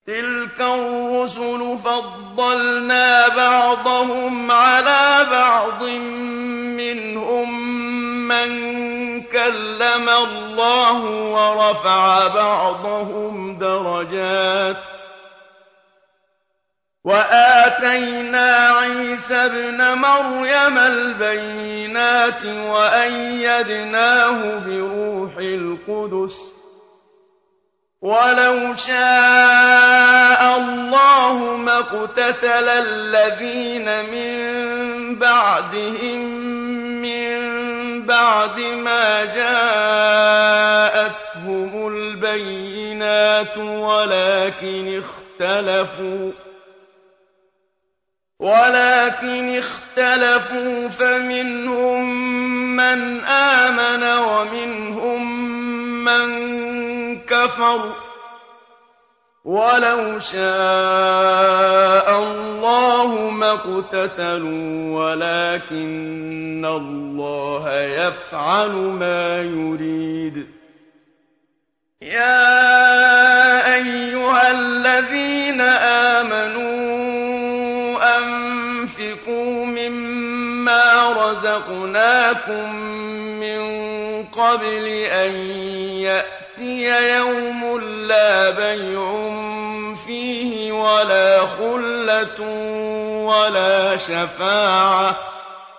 تِلْكَ الرُّسُلُ فَضَّلْنَا بَعْضَهُمْ عَلَىٰ بَعْضٍ ۖ مِّنْهُم مَّن كَلَّمَ اللَّهُ وَرَفَعَ بَعْضَهُمْ دَرَجَاتٍ ۚ وَآتَيْنَا عِيسَى ابْنَ مَرْيَمَ الْبَيِّنَاتِ وَأَيَّدْنَاهُ بِرُوحِ الْقُدُسِ ۗ وَلَوْ شَاءَ اللَّهُ مَا اقْتَتَلَ الَّذِينَ مِن بَعْدِهِم مِّن بَعْدِ مَا جَاءَتْهُمُ الْبَيِّنَاتُ ولكن اخْتَلَفُوا فَمِنْهُم مَّنْ آمَنَ وَمِنْهُم مَّن كَفَرَ ۚ وَلَوْ شَاءَ اللَّهُ مَا اقْتَتَلُوا وَلَٰكِنَّ اللَّهَ يَفْعَلُ مَا يُرِيدُ يَا أَيُّهَا الَّذِينَ آمَنُوا أَنفِقُوا مِمَّا رَزَقْنَاكُم مِّن قَبْلِ أَن يَأْتِيَ يَوْمٌ لَّا بَيْعٌ فِيهِ وَلَا خُلَّةٌ وَلَا شَفَاعَةٌ ۗ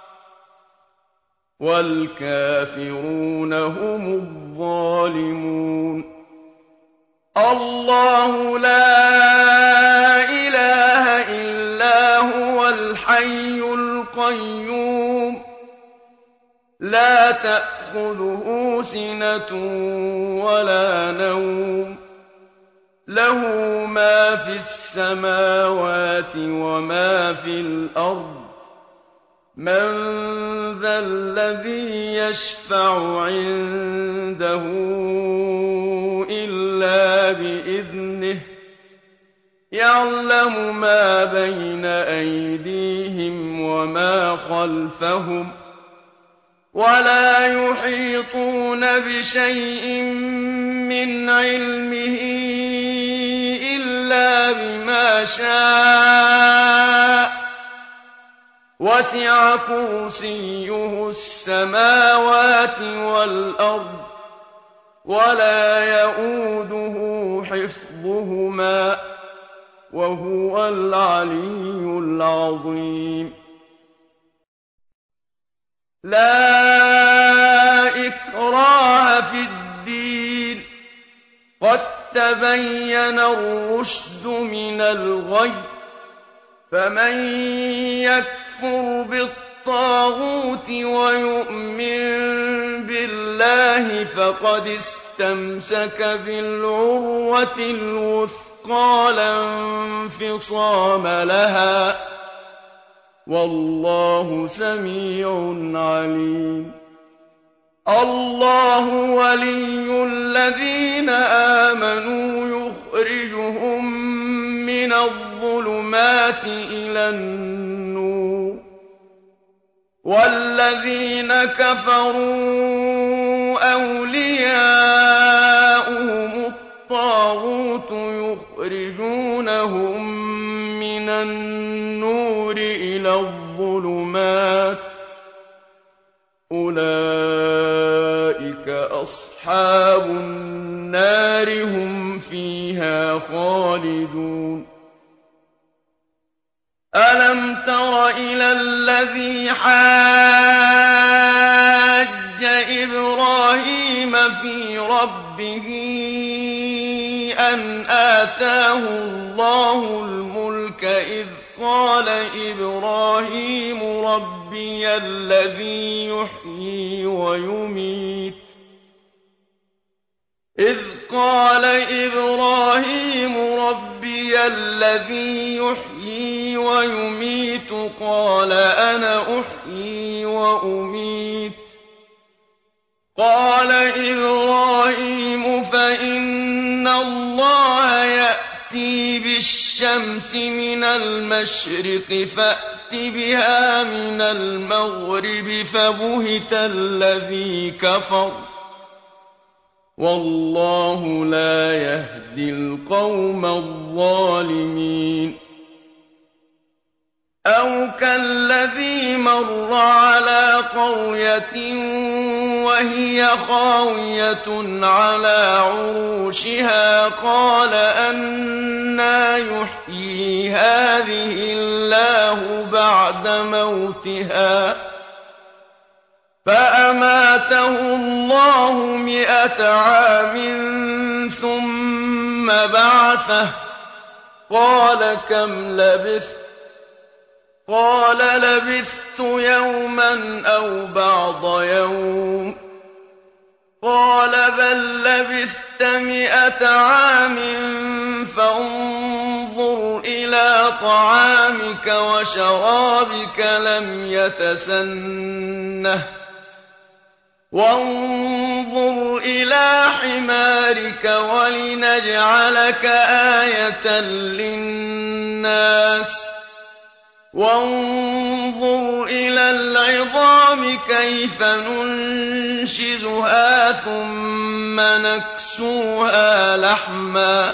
وَالْكَافِرُونَ هُمُ الظَّالِمُونَ اللَّهُ لَا إِلَٰهَ إِلَّا هُوَ الْحَيُّ الْقَيُّومُ لَا تَأْخُذُهُ سِنَةٌ وَلَا نَوْمٌ لَّهُ مَا فِي السَّمَاوَاتِ وَمَا فِي الْأَرْضِ مَن ذَا الَّذِي يَشْفَعُ عِندَهُ إِلَّا بِإِذْنِهِ يَعْلَمُ مَا بَيْنَ أَيْدِيهِمْ وَمَا خَلْفَهُمْ وَلَا يُحِيطُونَ بِشَيْءٍ مِّنْ عِلْمِهِ إِلَّا بِمَا شَاءَ ۚ وَسِعَ كُرْسِيُّهُ السَّمَاوَاتِ وَالْأَرْضَ وَلَا يَئُودُهُ حِفْظُهُمَا ۚ وَهُوَ الْعَلِيُّ الْعَظِيمُ لَا إِكْرَاهَ فِي الدِّينِ ۖ قَد تَّبَيَّنَ الرُّشْدُ مِنَ الْغَيِّ ۚ فَمَن يَكْفُرْ بِالطَّاغُوتِ وَيُؤْمِن بِاللَّهِ فَقَدِ اسْتَمْسَكَ بِالْعُرْوَةِ الْوُثْقَىٰ لَا انفِصَامَ لَهَا ۗ وَاللَّهُ سَمِيعٌ عَلِيمٌ اللَّهُ وَلِيُّ الَّذِينَ آمَنُوا يُخْرِجُهُم مِّنَ الظُّلُمَاتِ إِلَى النُّورِ ۖ وَالَّذِينَ كَفَرُوا أَوْلِيَاؤُهُمُ الطَّاغُوتُ يُخْرِجُونَهُم مِّنَ النُّورِ إِلَى الظُّلُمَاتِ ۗ أُولَٰئِكَ أَصْحَابُ النَّارِ ۖ هُمْ فِيهَا خَالِدُونَ أَلَمْ تَرَ إِلَى الَّذِي حَاجَّ إِبْرَاهِيمَ فِي رَبِّهِ أَنْ آتَاهُ اللَّهُ الْمُلْكَ إِذْ قَالَ إِبْرَاهِيمُ رَبِّيَ الَّذِي يُحْيِي وَيُمِيتُ قَالَ أَنَا أُحْيِي وَأُمِيتُ قَالَ إِبْرَاهِيمُ فَإِنَّ اللَّهَ يَأْتِي بِالشَّمْسِ مِنَ الْمَشْرِقِ فَأْتِ بِهَا مِنَ الْمَغْرِبِ فَبُهِتَ الَّذِي كَفَرَ وَاللَّهُ لَا يَهْدِي الْقَوْمَ الظَّالِمِينَ أَوْ كَالَّذِي مَرَّ عَلَىٰ قَرْيَةٍ وَهِيَ خَاوِيَةٌ عَلَىٰ عُرُوشِهَا قَالَ أَنَّىٰ يُحْيِي هَٰذِهِ اللَّهُ بَعْدَ مَوْتِهَا ۖ فَأَمَاتَهُ اللَّهُ 100 عَامٍ ثُمَّ بَعَثَهُ ۖ قَالَ كَمْ لَبِثْتَ ۖ قَالَ لَبِثْتُ يَوْمًا أَوْ بَعْضَ يَوْمٍ ۖ قَالَ بَل لَّبِثْتَ 100 عَامٍ فَانظُرْ إِلَىٰ طَعَامِكَ وَشَرَابِكَ لَمْ يَتَسَنَّهْ ۖ وَانظُرْ إِلَىٰ حِمَارِكَ وَلِنَجْعَلَكَ آيَةً لِّلنَّاسِ ۖ وَانظُرْ إِلَى الْعِظَامِ كَيْفَ نُنشِزُهَا ثُمَّ نَكْسُوهَا لَحْمًا ۚ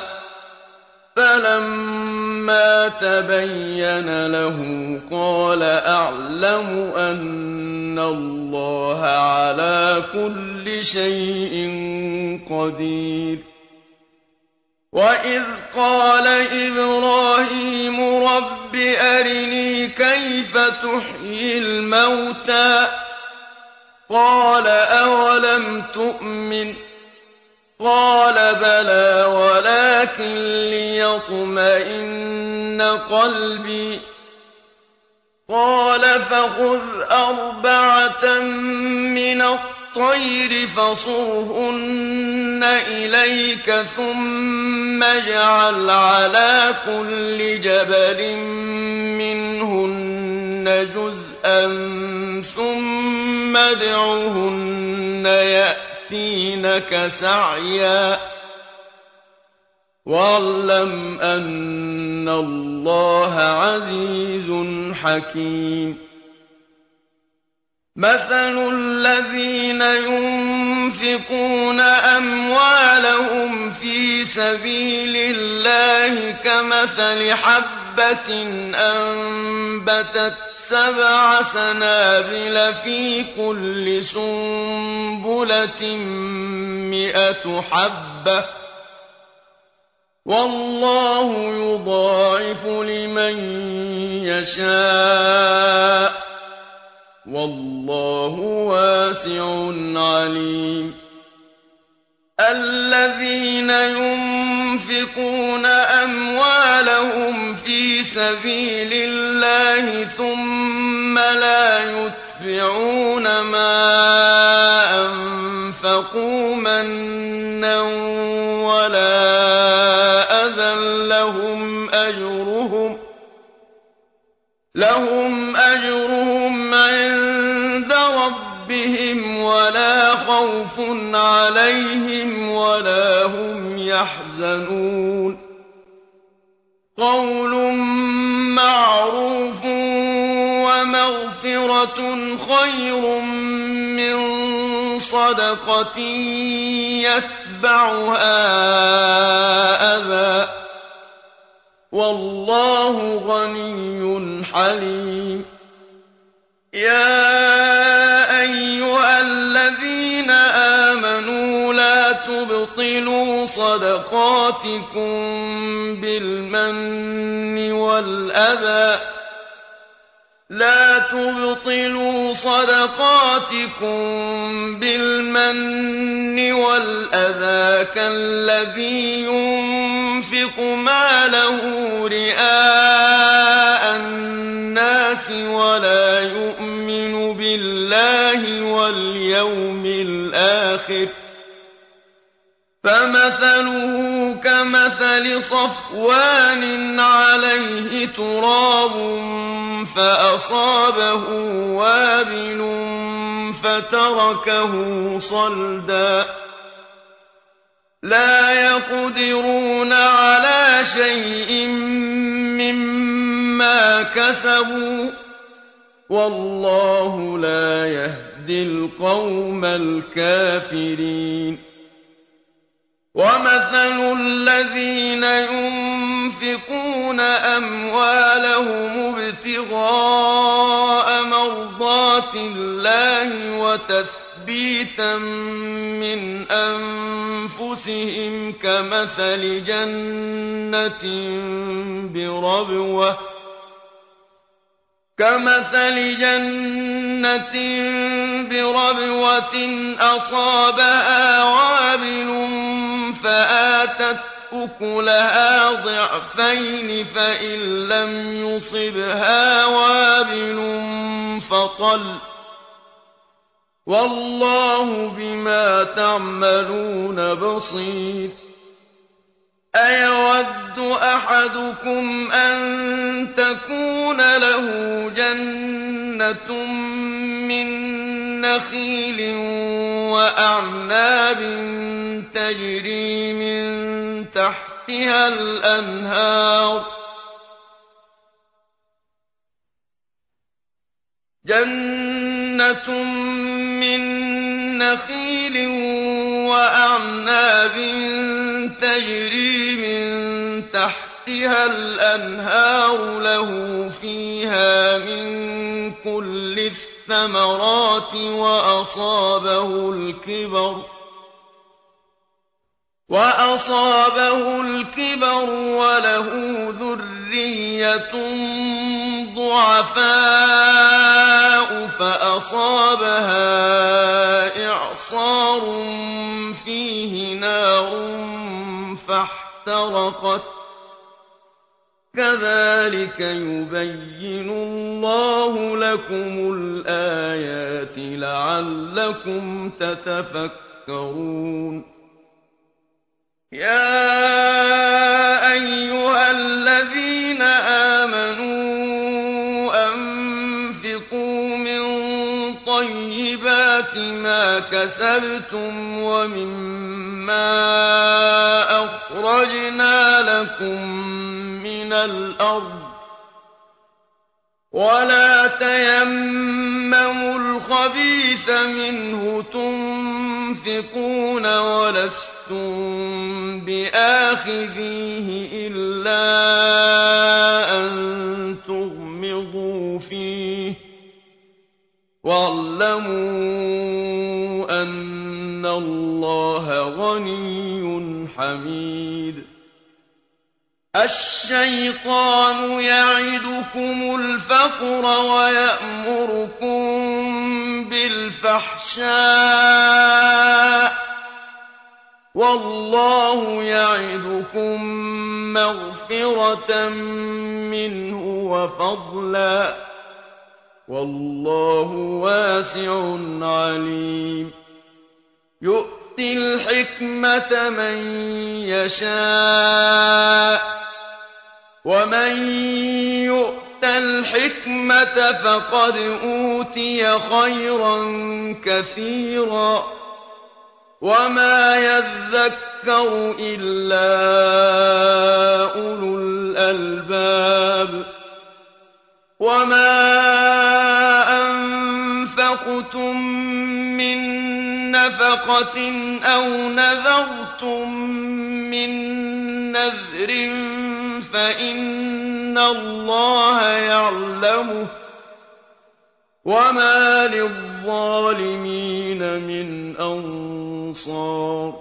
فَلَمَّا تَبَيَّنَ لَهُ قَالَ أَعْلَمُ أَنَّ اللَّهَ عَلَىٰ كُلِّ شَيْءٍ قَدِيرٌ وَإِذْ قَالَ إِبْرَاهِيمُ رَبِّ أَرِنِي كَيْفَ تُحْيِي الْمَوْتَىٰ ۖ قَالَ أَوَلَمْ تُؤْمِنْ ۖ قَالَ بَلَىٰ وَلَٰكِن لِّيَطْمَئِنَّ قَلْبِي ۖ قَالَ فَخُذْ 4 مِّنَ الطَّيْرِ فَصُرْهُنَّ إِلَيْكَ ثُمَّ اجْعَلْ عَلَىٰ كُلِّ جَبَلٍ مِّنْهُنَّ جُزْءًا ثُمَّ ادْعُهُنَّ يَأْتِينَكَ سَعْيًا ۚ وَاعْلَمْ أَنَّ اللَّهَ عَزِيزٌ حَكِيمٌ مَثَلُ الَّذِينَ يُنفِقُونَ أَمْوَالَهُمْ فِي سَبِيلِ اللَّهِ كَمَثَلِ حَبَّةٍ أَنبَتَتْ 7 سَنَابِلَ فِي كُلِّ سُنبُلَةٍ 100 حَبَّةٍ ۗ وَاللَّهُ يُضَاعِفُ لِمَن يَشَاءُ ۗ وَاللَّهُ وَاسِعٌ عَلِيمٌ الَّذِينَ يُنفِقُونَ أَمْوَالَهُمْ فِي سَبِيلِ اللَّهِ ثُمَّ لَا يُتْبِعُونَ مَا أَنفَقُوا مَنًّا وَلَا أَذًى لَّهُمْ أَجْرُهُمْ عِندَ رَبِّهِمْ وَلَا خَوْفٌ عَلَيْهِمْ وَلَا هُمْ يَحْزَنُونَ قَوْلٌ مَّعْرُوفٌ وَمَغْفِرَةٌ خَيْرٌ مِّن صَدَقَةٍ يَتْبَعُهَا أَذًى ۗ وَاللَّهُ غَنِيٌّ حَلِيمٌ يَا أَيُّهَا الَّذِينَ آمَنُوا لا تُبْطِلُوا صَدَقَاتِكُم بِالْمَنِّ وَالْأَذَىٰ كَالَّذِي يُنفِقُ مَالَهُ رِئَاءَ النَّاسِ وَلَا يُؤْمِنُ بِاللَّهِ وَالْيَوْمِ الْآخِرِ ۖ فَمَثَلُهُ كَمَثَلِ صَفْوَانٍ عَلَيْهِ تُرَابٌ فَأَصَابَهُ وَابِلٌ فَتَرَكَهُ صَلْدًا ۖ لَّا يَقْدِرُونَ عَلَىٰ شَيْءٍ مِّمَّا كَسَبُوا ۗ وَاللَّهُ لَا يَهْدِي الْقَوْمَ الْكَافِرِينَ وَمَثَلُ الَّذِينَ يُنفِقُونَ أَمْوَالَهُمُ ابْتِغَاءَ مَرْضَاتِ اللَّهِ وَتَثْبِيتًا مِّنْ أَنفُسِهِمْ كَمَثَلِ جَنَّةٍ بِرَبْوَةٍ أَصَابَهَا وَابِلٌ فَآتَتْ أُكُلَهَا ضِعْفَيْنِ فَإِن لَّمْ يُصِبْهَا وَابِلٌ فَطَلٌّ ۗ وَاللَّهُ بِمَا تَعْمَلُونَ بَصِيرٌ أَيَوَدُّ أَحَدُكُمْ أَن تَكُونَ لَهُ جَنَّةٌ مِّن نَّخِيلٍ وَأَعْنَابٍ تَجْرِي مِن تَحْتِهَا الْأَنْهَارُ لَهُ فِيهَا مِن كُلِّ الثَّمَرَاتِ وَأَصَابَهُ الْكِبَرُ وَلَهُ ذُرِّيَّةٌ ضُعَفَاءُ فَأَصَابَهَا إِعْصَارٌ فِيهِ نَارٌ فَاحْتَرَقَتْ ۗ كَذَٰلِكَ يُبَيِّنُ اللَّهُ لَكُمُ الْآيَاتِ لَعَلَّكُمْ تَتَفَكَّرُونَ يَا أَيُّهَا الَّذِينَ آمَنُوا أَنفِقُوا مِن طَيِّبَاتِ مَا كَسَبْتُمْ وَمِمَّا أَخْرَجْنَا لَكُم مِّنَ الْأَرْضِ ۖ وَلَا تَيَمَّمُوا الْخَبِيثَ مِنْهُ تُنفِقُونَ وَلَسْتُم بِآخِذِيهِ إِلَّا أَن تُغْمِضُوا فِيهِ ۚ وَاعْلَمُوا أَنَّ اللَّهَ غَنِيٌّ حَمِيدٌ الشَّيْطَانُ يَعِدُكُمُ الْفَقْرَ وَيَأْمُرُكُم بِالْفَحْشَاءِ ۖ وَاللَّهُ يَعِدُكُم مَّغْفِرَةً مِّنْهُ وَفَضْلًا ۗ وَاللَّهُ وَاسِعٌ عَلِيمٌ يُؤْتِي الْحِكْمَةَ مَن يَشَاءُ ۚ وَمَن يُؤْتَ الْحِكْمَةَ فَقَدْ أُوتِيَ خَيْرًا كَثِيرًا ۗ وَمَا يَذَّكَّرُ إِلَّا أُولُو الْأَلْبَابِ وَمَا أَنفَقْتُم مِّن نَّفَقَةٍ أَوْ نَذَرْتُم مِّن نَّذْرٍ فَإِنَّ اللَّهَ يَعْلَمُهُ ۗ وَمَا لِلظَّالِمِينَ مِنْ أَنصَارٍ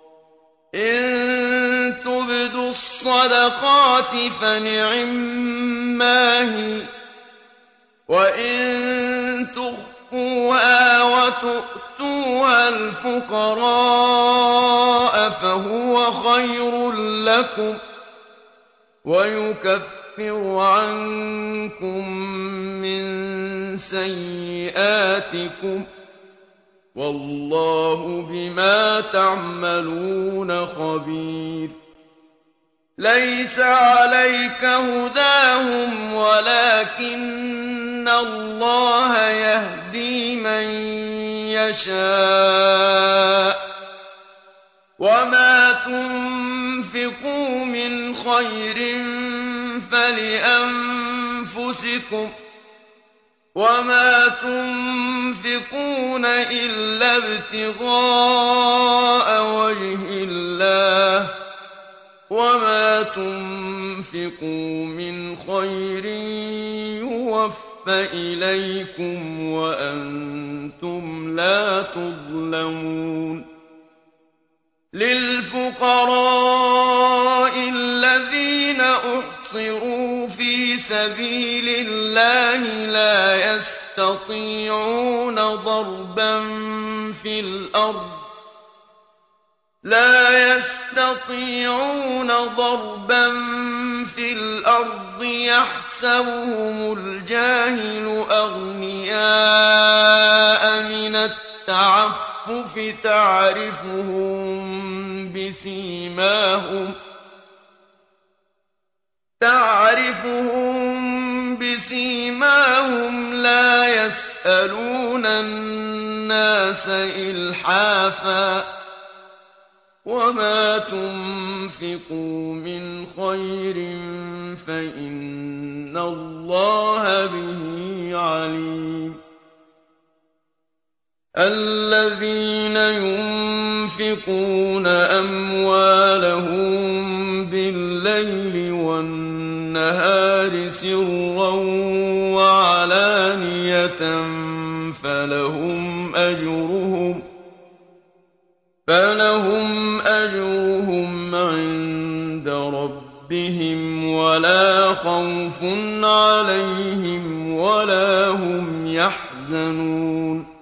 إِن تُبْدُوا الصَّدَقَاتِ فَنِعِمَّا هِيَ ۖ وَإِن تُخْفُوهَا وَتُؤْتُوهَا الْفُقَرَاءَ فَهُوَ خَيْرٌ لَّكُمْ وَيُكَفِّرُ عَنكُم مِّن سَيِّئَاتِكُمْ ۗ وَاللَّهُ بِمَا تَعْمَلُونَ خَبِيرٌ لَيْسَ عَلَيْكَ هُدَاهُمْ وَلَٰكِنَّ اللَّهَ يَهْدِي مَن يَشَاءُ ۗ وَمَا تُنفِقُوا مِنْ خَيْرٍ فَلِأَنفُسِكُمْ ۚ وَمَا تُنفِقُونَ إِلَّا ابْتِغَاءَ وَجْهِ اللَّهِ ۚ وَمَا تُنفِقُوا مِنْ خَيْرٍ يُوَفَّ إِلَيْكُمْ وَأَنتُمْ لَا تُظْلَمُونَ لِلْفُقَرَاءِ الَّذِينَ أُحْصِرُوا فِي سَبِيلِ اللَّهِ لَا يَسْتَطِيعُونَ ضَرْبًا فِي الْأَرْضِ يَحْسَبُهُمُ الْجَاهِلُ أَغْنِيَاءَ مِنَ التَّعَفُّفِ تعرفهم بسيماهم لا يسألون الناس إلحافا ۗ وما تنفقوا من خير فإن الله به عليم الذين ينفقون أموالهم بالليل والنهار سرا وعلانية فلهم أجرهم عند ربهم ولا خوف عليهم ولا هم يحزنون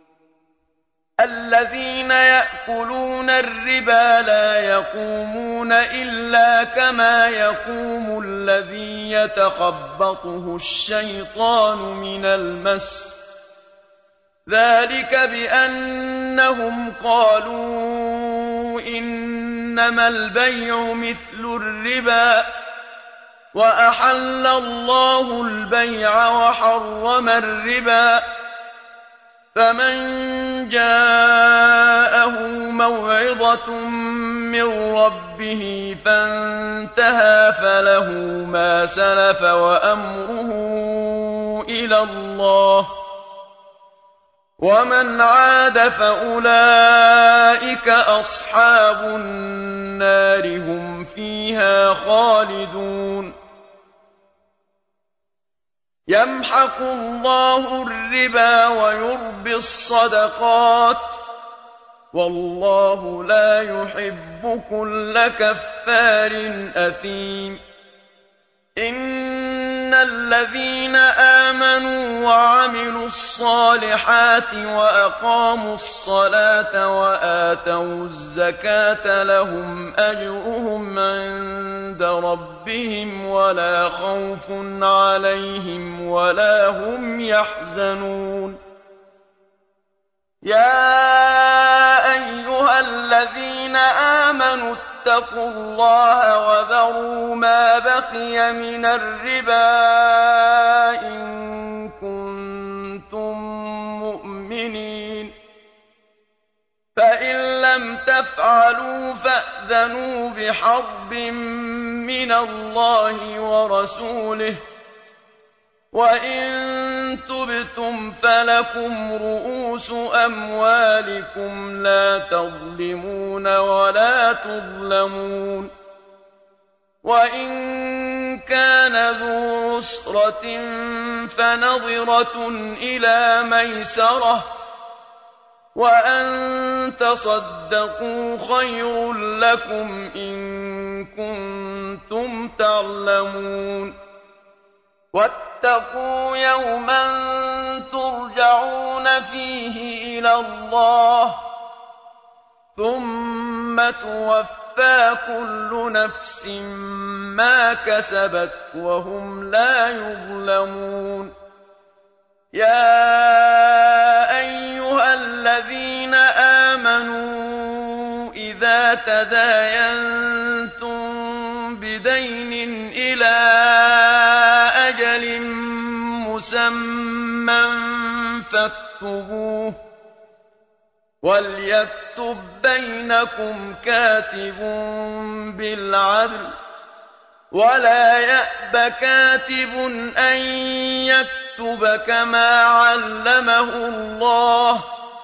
الذين يأكلون الربا لا يقومون إلا كما يقوم الذي يتخبطه الشيطان من المس ذلك بأنهم قالوا إنما البيع مثل الربا وأحل الله البيع وحرم الربا فمن جاءه موعظة من ربه فانتهى فله ما سلف وأمره إلى الله ومن عاد فأولئك أصحاب النار هم فيها خالدون يمحق الله الربا ويربي الصدقات والله لا يحب كل كفار أثيم إن الذين آمنوا وعملوا الصالحات وأقاموا الصلاة وآتوا الزكاة لهم أجرهم عند ربهم ولا خوف عليهم ولا هم يحزنون يا أيها الذين آمنوا اتقوا الله وذروا ما بقي من الربا إن كنتم مؤمنين فإن لم تفعلوا فأذنوا بحرب من الله ورسوله وإن تبتم فلكم رؤوس أموالكم لا تظلمون ولا تظلمون وإن كان ذو عسرة فنظرة إلى ميسرة وأن تصدقوا خير لكم إن كنتم تعلمون واتقوا يوما ترجعون فيه إلى الله ثم توفى كل نفس ما كسبت وهم لا يظلمون يا أيها الذين آمنوا إذا تداينتم بدين إلى أجل مسمى فاكتبوه وليكتب بينكم كاتب بالعدل ولا يأب كاتب أن يكتب ليكتب كما علمه الله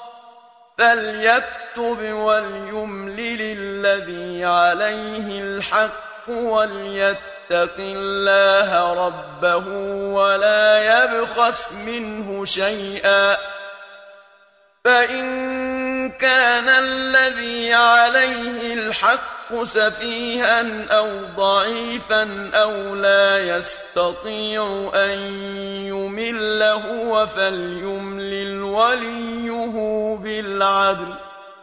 فليكتب وليملل الذي عليه الحق وليتق الله ربه ولا يبخس منه شيئا فإن كان الذي عليه الحق سفيها أو ضعيفا أو لا يستطيع أن يمل هو فليملل وليه بالعدل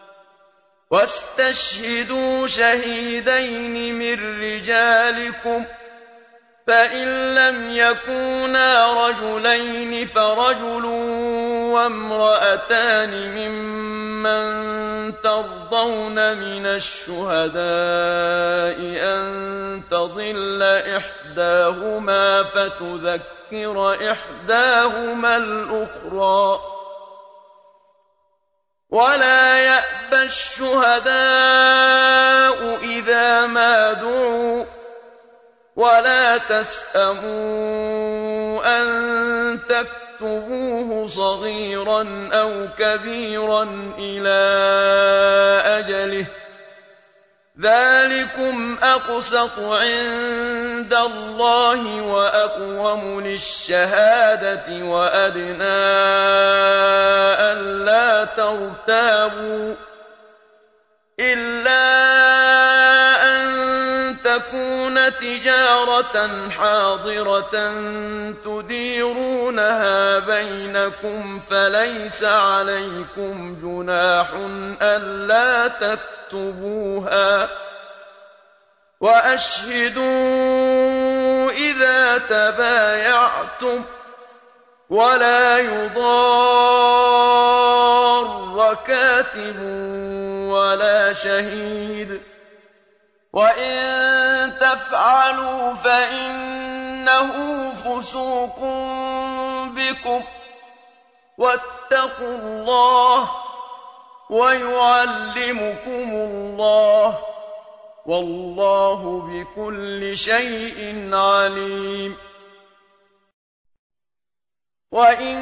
واستشهدوا شهيدين من رجالكم فإن لم يكونا رجلين فرجل وامرأتان ممن ترضون من الشهداء أن تضل إحداهما فتذكر إحداهما الأخرى ولا يأبى الشهداء إذا ما دعوا ولا تسأموا أن تكتبوه صغيرا أو كبيرا إلى أجله ذلكم أقسط عند الله وأقوم للشهادة وأدنى ألا ترتابوا إلا أن تكون تجارة حاضرة تديرونها بينكم فليس عليكم جناح ألا تكتبوها وأشهدوا إذا تبايعتم ولا يضار كاتب ولا شهيد وإن تفعلوا فإنه فسوق بكم واتقوا الله ويعلمكم الله والله بكل شيء عليم وإن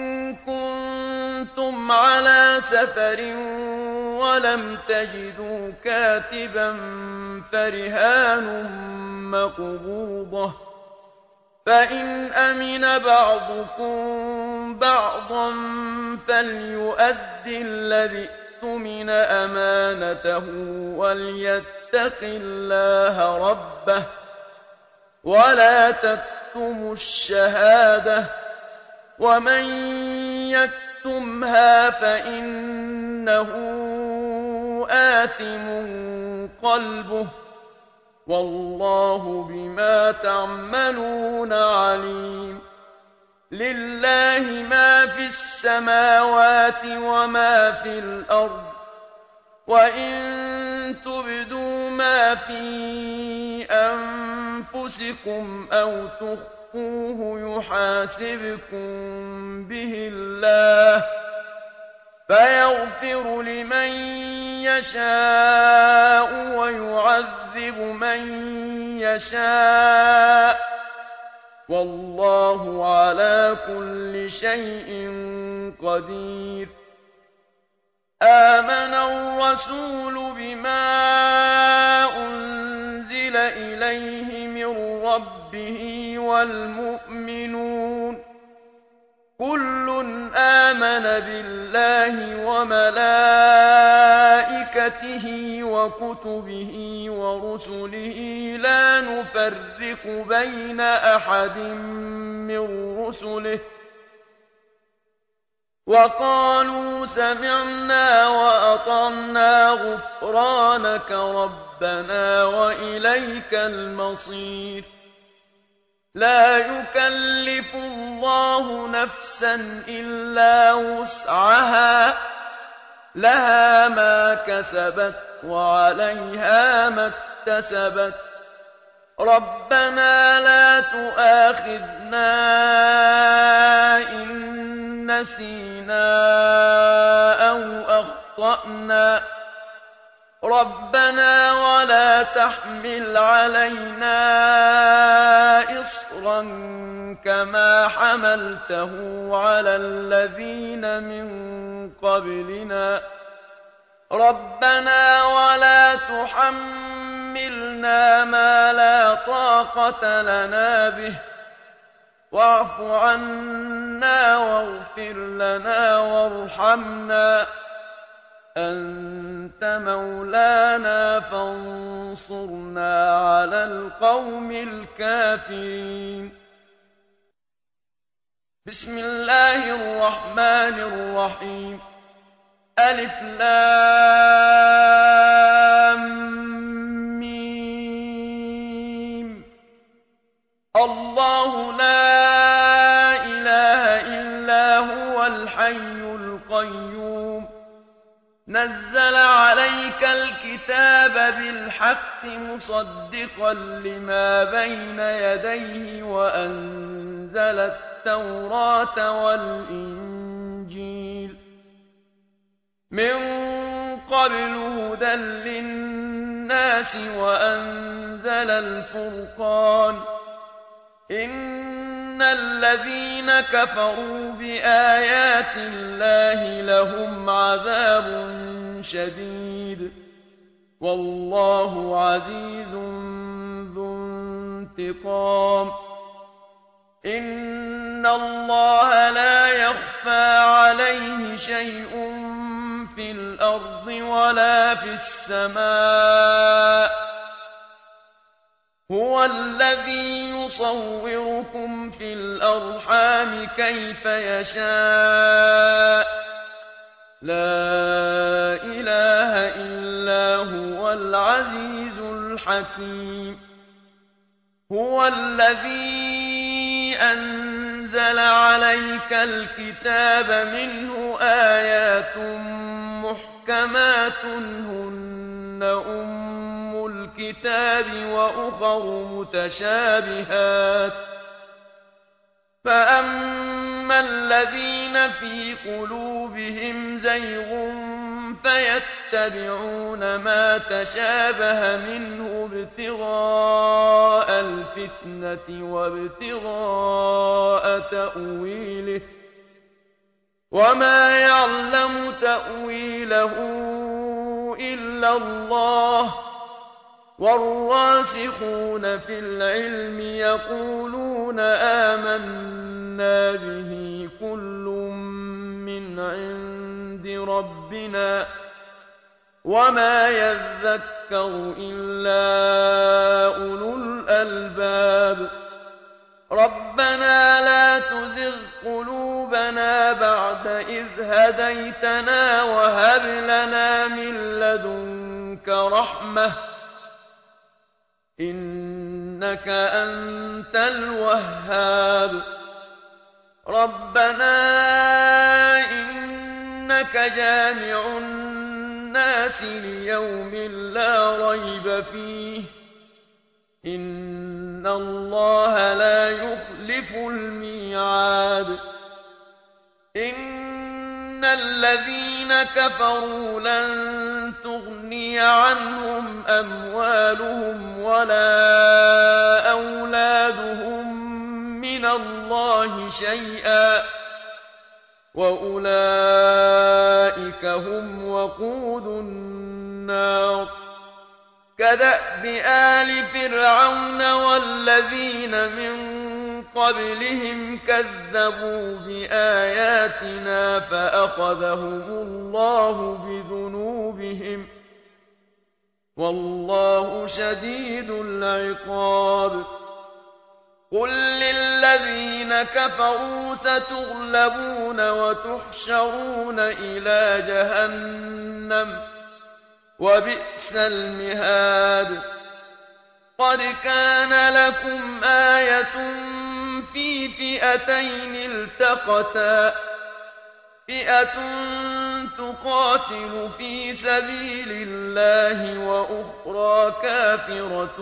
كنتم على سفر ولم تجدوا كاتبا فرهان مقبوضة فإن أمن بعضكم بعضا فليؤد الذي اؤتمن أمانته وليتق الله ربه ولا تكتموا الشهادة ومن يكتمها فإنه آثم قلبه والله بما تعملون عليم لله ما في السماوات وما في الأرض وإن تبدوا ما في أنفسكم أو تخفوه يحاسبكم به الله فيغفر لمن يشاء ويعذب من يشاء والله على كل شيء قدير آمن الرسول بما أنزل إليه من ربه والمؤمنون كل آمن بالله وملائكته وكتبه ورسله لا نفرق بين أحد من رسله وقالوا سمعنا وأطعنا غفرانك ربنا وإليك المصير لا يكلف الله نفسا إلا وسعها لها ما كسبت وعليها ما اكتسبت ربنا لا تؤاخذنا إن نسينا أو أخطأنا ربنا ولا تحمل علينا إصرا كما حملته على الذين من قبلنا ربنا ولا تحملنا ما لا طاقة لنا به واعف عنا واغفر لنا وارحمنا أنت مولانا فانصرنا على القوم الكافرين. بسم الله الرحمن الرحيم. ألف لام ميم. الله لا إله إلا هو الحي القيوم نزل عليك الكتاب بالحق مصدقا لما بين يديه وأنزل التوراة والإنجيل من قبل هدى للناس وأنزل الفرقان إن الذين كفروا بآيات الله لهم عذاب شديد والله عزيز ذو انتقام. إن الله لا يخفى عليه شيء في الأرض ولا في السماء هو الذي يصوركم في الأرحام كيف يشاء لا إله إلا هو العزيز الحكيم. هو الذي أنزل عليك الكتاب منه آيات محكمات هن أم الكتاب وأخر متشابهات فأما الذين في قلوبهم زيغ فيتبعون ما تشابه منه ابتغاء الفتنة وابتغاء تأويله وما يعلم تأويله إلا الله والراسخون في العلم يقولون آمنا به كل من عند ربنا وما يذكر إلا أولو الألباب. ربنا لا تزغ قلوبنا بعد إذ هديتنا وهب لنا من لدنك رحمة إنك أنت الوهاب. ربنا إنك جامع الناس ليوم لا ريب فيه إن الله لا يخلف الميعاد. إن الذين كفروا لن تغني عنهم أموالهم ولا أولادهم من الله شيئا وأولئك هم وقود النار. كدأب آل فرعون والذين من قبلهم كذبوا بآياتنا فأخذهم الله بذنوبهم والله شديد العقاب. قل للذين كفروا ستغلبون وتحشرون إلى جهنم وبئس المهاد. قد كان لكم آية في فئتين التقتا فئة تقاتل في سبيل الله وأخرى كافرة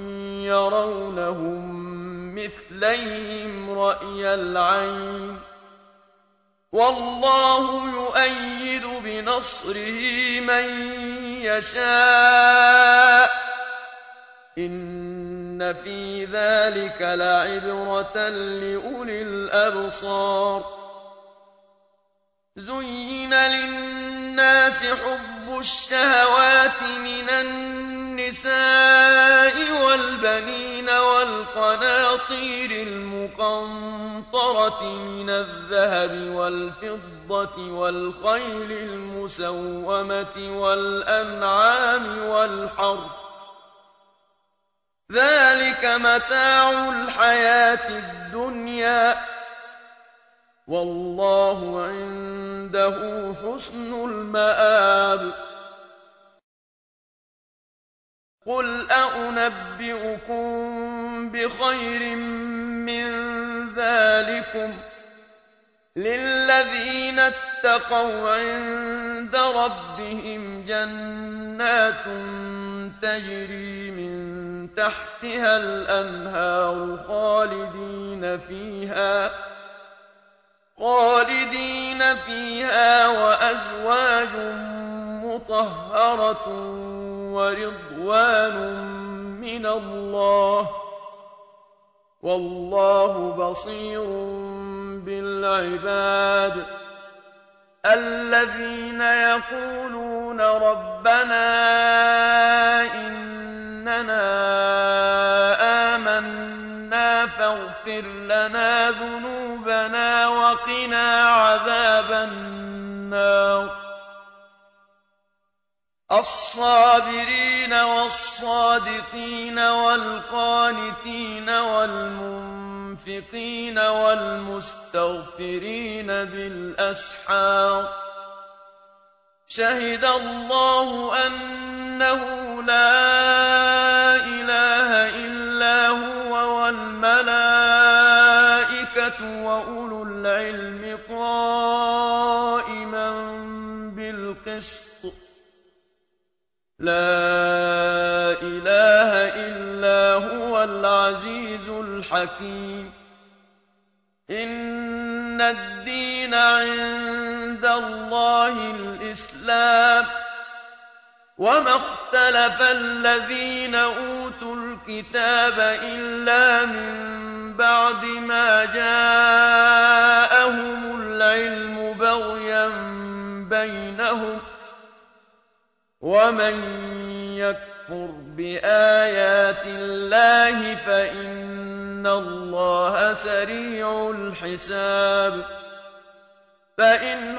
يرونهم مثليهم رأي العين والله يؤيد بنصره من يشاء إِنَّ فِي ذَٰلِكَ لَعِبْرَةً لِّأُولِي الْأَبْصَارِ زُيِّنَ لِلنَّاسِ حُبُّ الشَّهَوَاتِ مِنَ النِّسَاءِ وَالْبَنِينَ وَالْقَنَاطِيرِ الْمُقَنطَرَةِ مِنَ الذَّهَبِ وَالْفِضَّةِ وَالْخَيْلِ الْمُسَوَّمَةِ وَالْأَنْعَامِ وَالْحَرْثِ ۗ ذَٰلِكَ مَتَاعُ الْحَيَاةِ الدُّنْيَا ۖ وَاللَّهُ عِندَهُ حُسْنُ الْمَآبِ قُلْ أَؤُنَبِّئُكُم بِخَيْرٍ مِّن ذَٰلِكُمْ ۚ لِلَّذِينَ اتَّقَوْا عِندَ رَبِّهِمْ جَنَّاتٌ تَجْرِي مِن تَحْتِهَا الْأَنْهَارُ خَالِدِينَ فِيهَا وَأَزْوَاجٌ مُّطَهَّرَةٌ وَرِضْوَانٌ مِّنَ اللَّهِ ۗ وَاللَّهُ بَصِيرٌ بِالْعِبَادِ الَّذِينَ يَقُولُونَ رَبَّنَا إِنَّنَا آمَنَّا فاغْفِرْ لَنَا ذُنُوبَنَا وَقِنَا عَذَابَ النَّارِ الصَّابِرِينَ وَالصَّادِقِينَ وَالْقَانِتِينَ وَالْمُنفِقِينَ وَالْمُسْتَغْفِرِينَ بِالْأَسْحَارِ شَهِدَ اللَّهُ أَنَّهُ لَا إِلَٰهَ إِلَّا هُوَ وَالْمَلَائِكَةُ وَأُولُو الْعِلْمِ قَائِمًا بِالْقِسْطِ ۚ لَا إِلَٰهَ إِلَّا هُوَ الْعَزِيزُ الْحَكِيمُ إِنَّ الدِّينَ عِندَ اللَّهِ الْإِسْلَامُ ۗ وَمَا اخْتَلَفَ الَّذِينَ أُوتُوا الْكِتَابَ إِلَّا مِن بَعْدِ مَا جَاءَهُمُ الْعِلْمُ بَغْيًا بَيْنَهُمْ ۗ وَمَن يَكْفُرْ بِآيَاتِ اللَّهِ فَإِنَّ اللَّهَ سَرِيعُ الْحِسَابِ فَإِنْ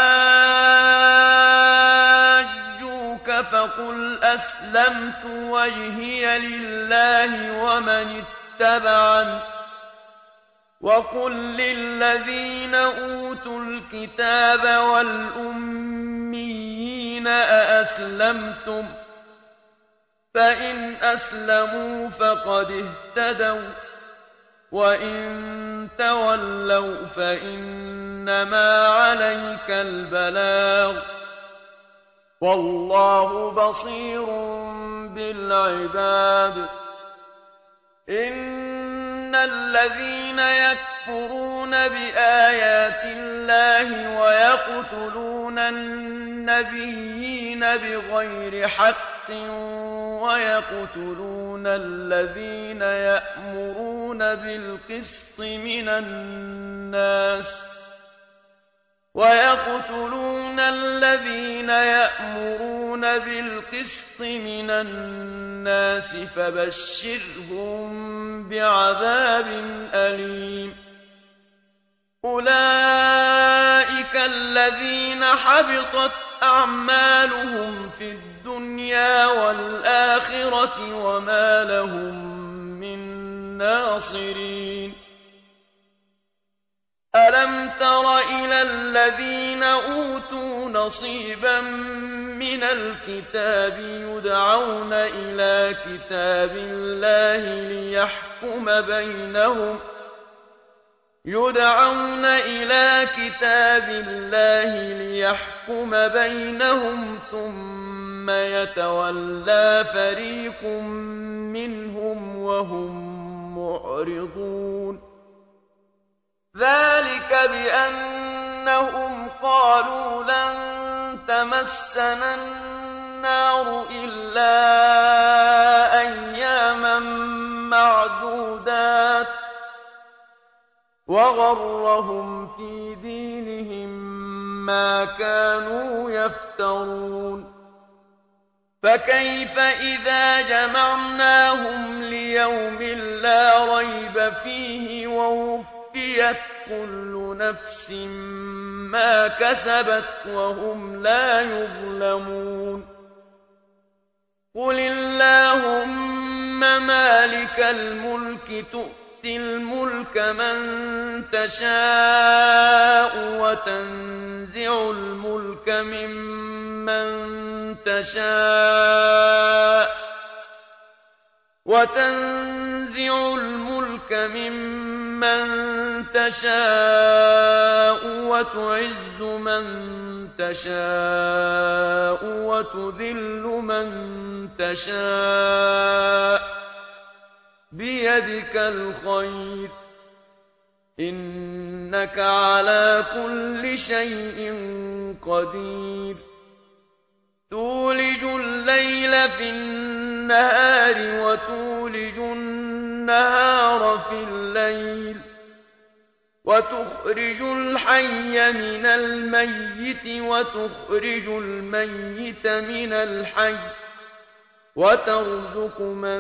حَاجُّوكَ فَقُلْ أَسْلَمْتُ وَجْهِيَ لِلَّهِ وَمَنِ اتَّبَعَنِ ۗ وَقُل لِّلَّذِينَ أُوتُوا الْكِتَابَ وَالْأُمِّيِّينَ أَأَسْلَمْتُمْ ۚ فَإِنْ أَسْلَمُوا فَقَدِ اهْتَدَوا ۖ وَّإِن تَوَلَّوْا فَإِنَّمَا عَلَيْكَ الْبَلَاغُ ۗ وَاللَّهُ بَصِيرٌ بِالْعِبَادِ إِنَّ الَّذِينَ يَكْفُرُونَ بِآيَاتِ اللَّهِ وَيَقْتُلُونَ النَّبِيِّينَ بِغَيْرِ حَقٍّ وَيَقْتُلُونَ الَّذِينَ يَأْمُرُونَ بِالْقِسْطِ مِنَ النَّاسِ فَبَشِّرْهُم بِعَذَابٍ أَلِيمٍ أُولَٰئِكَ الَّذِينَ حَبِطَتْ أَعْمَالُهُمْ فِي الدُّنْيَا وَالْآخِرَةِ وَمَا لَهُم مِّن نَّاصِرِينَ أَلَمْ تَرَ إِلَى الَّذِينَ أُوتُوا نَصِيبًا مِّنَ الْكِتَابِ يُدْعَوْنَ إِلَىٰ كِتَابِ اللَّهِ لِيَحْكُمَ بَيْنَهُمْ ثُمَّ يَتَوَلَّىٰ فَرِيقٌ مِّنْهُمْ وَهُم مُّعْرِضُونَ ذَٰلِكَ بِأَنَّهُمْ قَالُوا لَن تَمَسَّنَا النَّارُ إِلَّا أَيَّامًا وغرهم في دينهم ما كانوا يفترون فكيف إذا جمعناهم ليوم لا ريب فيه ووفيت كل نفس ما كسبت وهم لا يظلمون قل اللهم مالك الملك تؤتي الملك من تشاء وتنزع الملك ممن تشاء وتعز من تشاء وتذل من تشاء بيدك الخير إنك على كل شيء قدير تولج الليل في النهار وتولج النهار في الليل وتخرج الحي من الميت وتخرج الميت من الحي وترزق من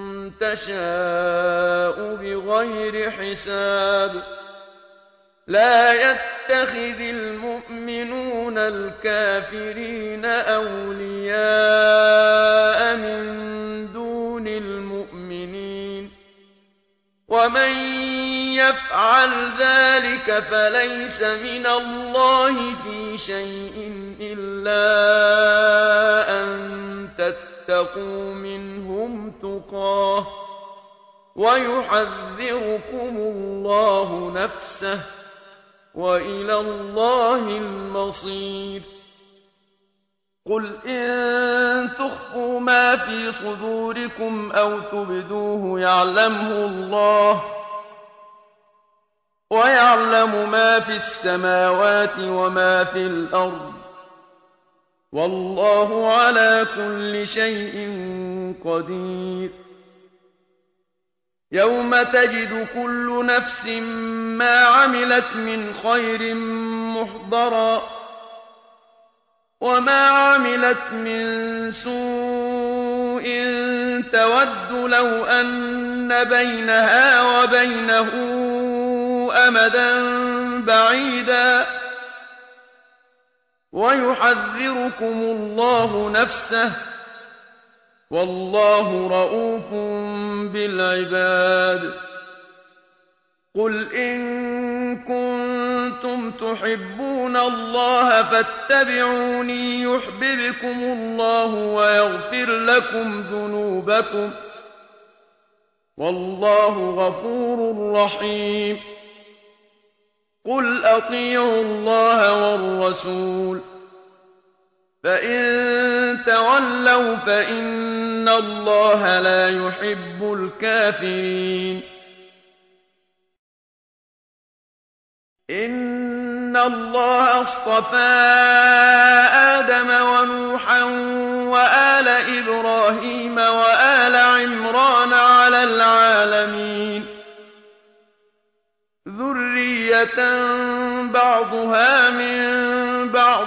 تشاء بغير حساب لا يتخذ المؤمنون الكافرين أولياء من دون المؤمنين ومن يفعل ذلك فليس من الله في شيء إلا أن تتقوا منهم تقاه ويحذركم الله نفسه وإلى الله المصير قل إن تخفوا ما في صدوركم أو تبدوه يعلمه الله ويعلم ما في السماوات وما في الأرض والله على كل شيء قدير يوم تجد كل نفس ما عملت من خير محضرا وما عملت من سوء تود لو أن بينها وبينه أمدا بعيدا ويحذركم الله نفسه والله رءوف بالعباد قل إن كنتم تحبون الله فاتبعوني يحببكم الله ويغفر لكم ذنوبكم والله غفور رحيم قل أطيعوا الله والرسول فإن تولوا فإن الله لا يحب الكافرين إن الله اصطفى آدم ونوحا وآل إبراهيم وآل عمران على العالمين ذرية بعضها من بعض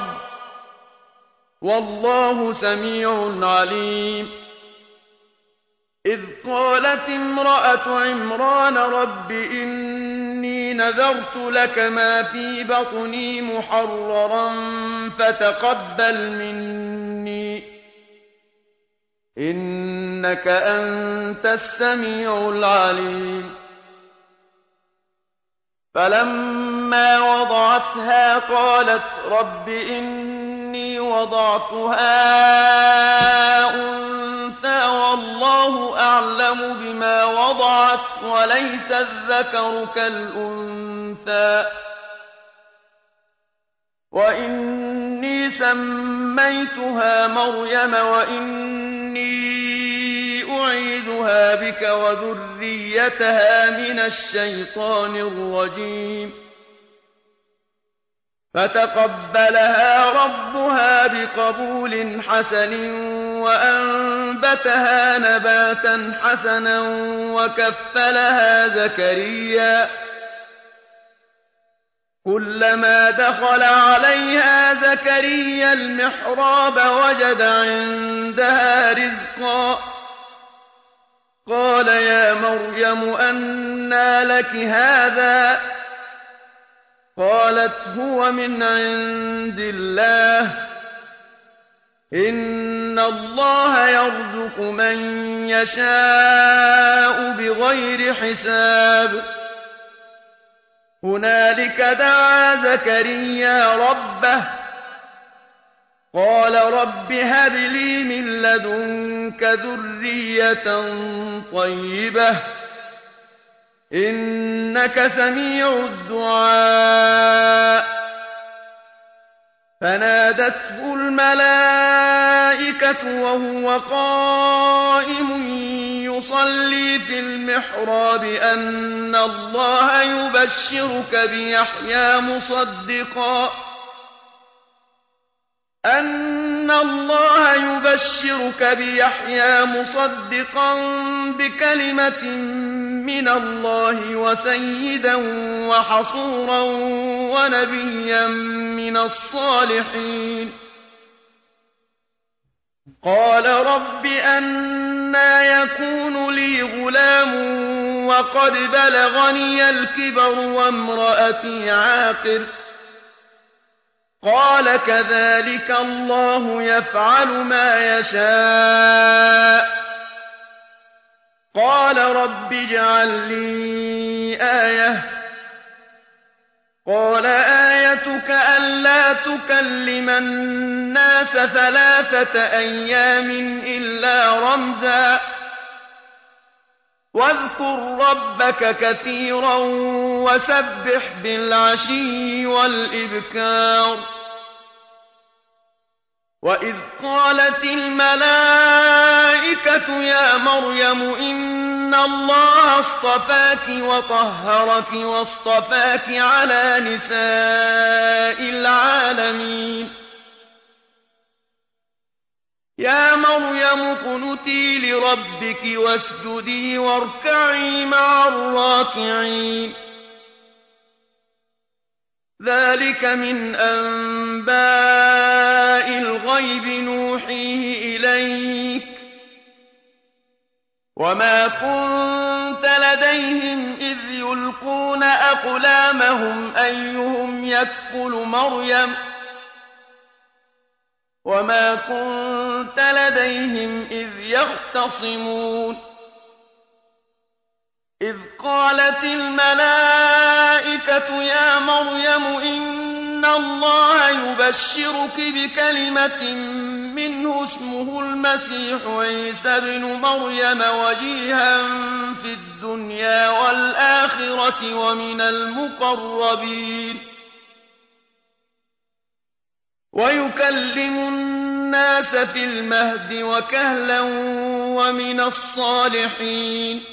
والله سميع عليم إذ قالت امرأة عمران رب إني نذرت لك ما في بطني محررا فتقبل مني إنك أنت السميع العليم فلما وضعتها قالت رب إني وضعتها أنثى والله أعلم بما وضعت وليس الذكر كالأنثى وإني سميتها مريم وإني أعيذها بك وذريتها من الشيطان الرجيم فتقبلها ربها بقبول حسن وأنبتها نباتا حسنا وكفلها زكريا كُلَّمَا دَخَلَ عَلَيْهَا زَكَرِيَّا الْمِحْرَابَ وَجَدَ عِندَهَا رِزْقًا ۖ قَالَ يَا مَرْيَمُ أَنَّىٰ لَكِ هَٰذَا ۖ قَالَتْ هُوَ مِنْ عِندِ اللَّهِ ۖ إِنَّ اللَّهَ يَرْزُقُ مَن يَشَاءُ بِغَيْرِ حِسَابٍ هُنَالِكَ دَعَا زَكَرِيَّا رَبَّهُ ۖ قَالَ رَبِّ هَبْ لِي مِن لَّدُنكَ ذُرِّيَّةً طَيِّبَةً ۖ إِنَّكَ سَمِيعُ الدُّعَاءِ فَنَادَتْهُ الْمَلَائِكَةُ وَهُوَ قَائِمٌ يُصَلِّي فِي الْمِحْرَابِ أَنَّ اللَّهَ يُبَشِّرُكَ بِيَحْيَىٰ مُصَدِّقًا بِكَلِمَةٍ مِّنَ اللَّهِ وَسَيِّدًا وَحَصُورًا وَنَبِيًّا مِّنَ الصَّالِحِينَ قَالَ رَبِّ أَنَّىٰ يَكُونُ لِي غُلَامٌ وَقَدْ بَلَغَنِيَ الْكِبَرُ وَامْرَأَتِي عَاقِرٌ ۖ قَالَ كَذَٰلِكَ اللَّهُ يَفْعَلُ مَا يَشَاءُ ۖ قَالَ رَبِّ اجْعَل لِّي آيَةً ۖ قَالَ آيَتُكَ أَلَّا تُكَلِّمَ النَّاسَ ثَلَاثَةَ أَيَّامٍ إِلَّا رَمْزًا ۗ وَاذْكُر رَّبَّكَ كَثِيرًا وَسَبِّحْ بِالْعَشِيِّ وَالْإِبْكَارِ وَإِذْ قَالَتِ الْمَلَائِكَةُ يَا مَرْيَمُ إِنَّ اللَّهَ اصْطَفَاكِ وَطَهَّرَكِ وَاصْطَفَاكِ عَلَىٰ نِسَاءِ الْعَالَمِينَ يَا مَرْيَمُ اقْنُتِي لِرَبِّكِ وَاسْجُدِي وَارْكَعِي مَعَ الرَّاكِعِينَ ذَٰلِكَ مِنْ أَنبَاءِ الْغَيْبِ نُوحِيهِ إِلَيْكَ ۖ وَمَا كُنتَ لَدَيْهِمْ إِذْ يُلْقُونَ أَقْلَامَهُمْ أَيُّهُمْ يَكْفُلُ مَرْيَمَ ۖ وَمَا كُنتَ لَدَيْهِمْ إِذْ يَخْتَصِمُونَ إِذْ قَالَتِ الْمَلَائِكَةُ يَا مَرْيَمُ إِنَّ اللَّهَ يُبَشِّرُكِ بِكَلِمَةٍ مِّنْهُ اسْمُهُ الْمَسِيحُ عِيسَى ابْنُ مَرْيَمَ وَجِيهًا فِي الدُّنْيَا وَالْآخِرَةِ وَمِنَ الْمُقَرَّبِينَ وَيُكَلِّمُ النَّاسَ فِي الْمَهْدِ وَكَهْلًا وَمِنَ الصَّالِحِينَ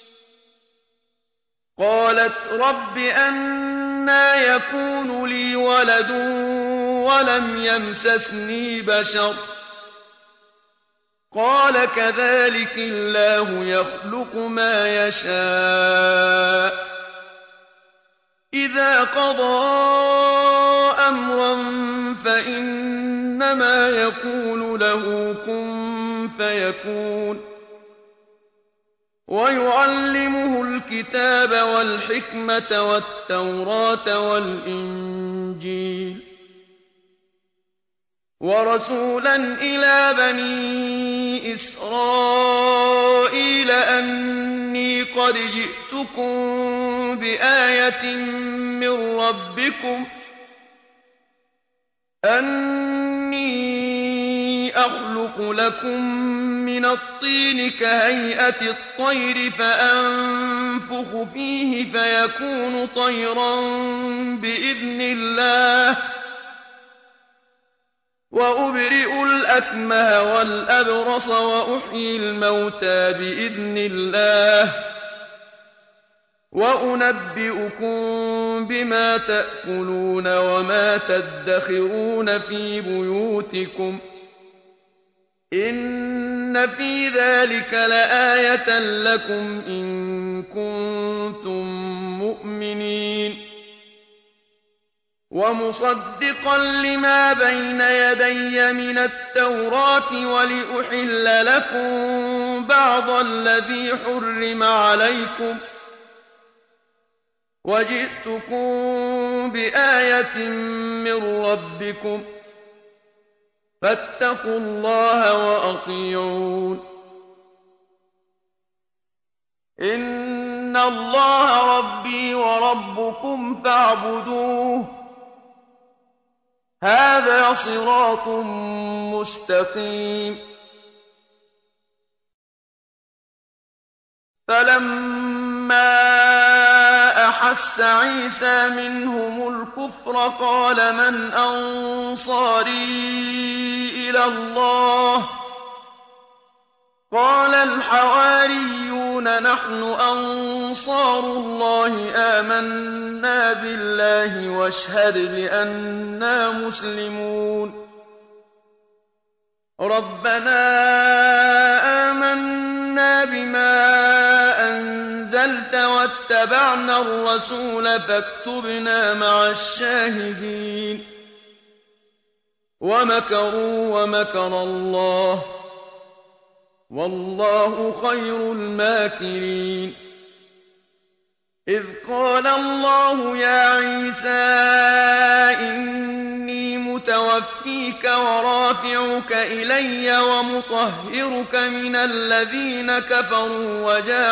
قَالَتْ رَبِّ أَنَّىٰ يَكُونُ لِي وَلَدٌ وَلَمْ يَمْسَسْنِي بَشَرٌ ۖ قَالَ كَذَٰلِكِ اللَّهُ يَخْلُقُ مَا يَشَاءُ ۚ إِذَا قَضَىٰ أَمْرًا فَإِنَّمَا يَقُولُ لَهُ كُن فَيَكُونُ وَيُعَلِّمُهُ الْكِتَابَ وَالْحِكْمَةَ وَالتَّوْرَاةَ وَالْإِنجِيلَ وَرَسُولًا إِلَىٰ بَنِي إِسْرَائِيلَ أَنِّي قَدْ جِئْتُكُم بِآيَةٍ مِّن رَّبِّكُمْ أَنِّي أَخْلُقُ لَكُم مِّنَ الطِّينِ كَهَيْئَةِ الطَّيْرِ فَأَنفُخُ فِيهِ فَيَكُونُ طَيْرًا بِإِذْنِ اللَّهِ ۖ وَأُبْرِئُ الْأَكْمَهَ وَالْأَبْرَصَ وَأُحْيِي الْمَوْتَىٰ بِإِذْنِ اللَّهِ ۖ وَأُنَبِّئُكُم بِمَا تَأْكُلُونَ وَمَا تَدَّخِرُونَ فِي بُيُوتِكُمْ ۚ إِنَّ فِي ذَٰلِكَ لَآيَةً لَّكُمْ إِن كُنتُم مُّؤْمِنِينَ وَمُصَدِّقًا لِّمَا بَيْنَ يَدَيَّ مِنَ التَّوْرَاةِ وَلِأُحِلَّ لَكُم بَعْضَ الَّذِي حُرِّمَ عَلَيْكُمْ ۚ وَجِئْتُكُم بِآيَةٍ مِّن رَّبِّكُمْ ۖ فَاتَّقُوا اللَّهَ وَأَطِيعُونِ إِنَّ اللَّهَ رَبِّي وَرَبُّكُمْ فَاعْبُدُوهُ ۚ هَٰذَا صِرَاطٌ مُّسْتَقِيمٌ فَلَمَّا أَحَسَّ عِيسَىٰ مِنْهُمُ الْكُفْرَ قَالَ مَنْ أَنصَارِي إِلَى اللَّهِ ۖ قَالَ الْحَوَارِيُّونَ نَحْنُ أَنصَارُ اللَّهِ آمَنَّا بِاللَّهِ وَاشْهَدْ بِأَنَّا مُسْلِمُونَ رَبَّنَا آمَنَّا بِمَا أَنزَلْتَ وَاتَّبَعْنَا الرَّسُولَ فَاكْتُبْنَا مَعَ الشَّاهِدِينَ وَمَكَرُوا وَمَكَرَ اللَّهُ وَاللَّهُ خَيْرُ الْمَاكِرِينَ إِذْ قَالَ اللَّهُ يَا عِيسَىٰ إِنِّي مُتَوَفِّيكَ وَرَافِعُكَ إِلَيَّ وَمُطَهِّرُكَ مِنَ الَّذِينَ كَفَرُوا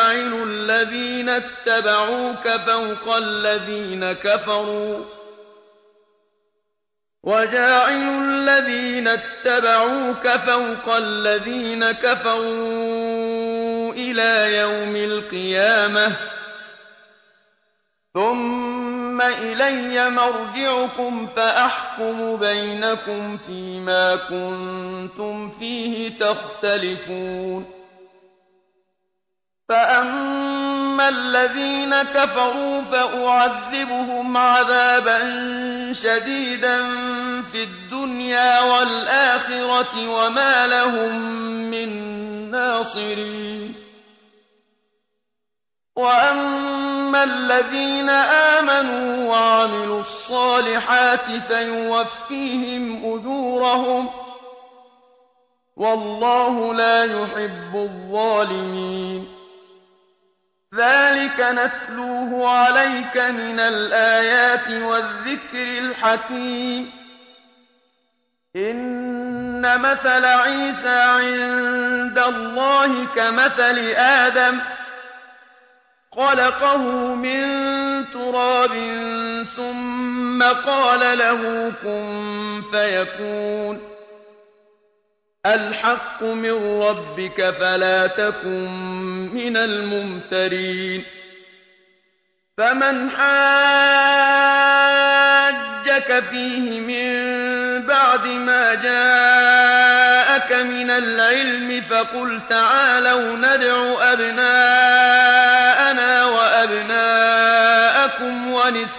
وَجَاعِلُ الَّذِينَ اتَّبَعُوكَ فَوْقَ الَّذِينَ كَفَرُوا إِلَىٰ يَوْمِ الْقِيَامَةِ ۖ ثُمَّ إِلَيَّ مَرْجِعُكُمْ فَأَحْكُمُ بَيْنَكُمْ فِيمَا كُنتُمْ فِيهِ تَخْتَلِفُونَ فَأَمَّا الَّذِينَ كَفَرُوا فَأُعَذِّبُهُمْ عَذَابًا شَدِيدًا فِي الدُّنْيَا وَالْآخِرَةِ وَمَا لَهُم مِّن نَّاصِرِينَ وَأَمَّا الَّذِينَ آمَنُوا وَعَمِلُوا الصَّالِحَاتِ فَيُوَفِّيهِمْ أُجُورَهُمْ ۗ وَاللَّهُ لَا يُحِبُّ الظَّالِمِينَ ذَٰلِكَ نَتْلُوهُ عَلَيْكَ مِنَ الْآيَاتِ وَالذِّكْرِ الْحَكِيمِ إِنَّ مَثَلَ عِيسَىٰ عِندَ اللَّهِ كَمَثَلِ آدَمَ ۖ خَلَقَهُ مِن تُرَابٍ ثُمَّ قَالَ لَهُ كُن فَيَكُونُ الْحَقُّ مِن رَّبِّكَ فَلَا تَكُن مِّنَ الْمُمْتَرِينَ فَمَنْ حَاجَّكَ فِيهِ مِن بَعْدِ مَا جَاءَكَ مِنَ الْعِلْمِ فَقُلْ تَعَالَوْا نَدْعُ أَبْنَاءَنَا وَأَبْنَاءَكُمْ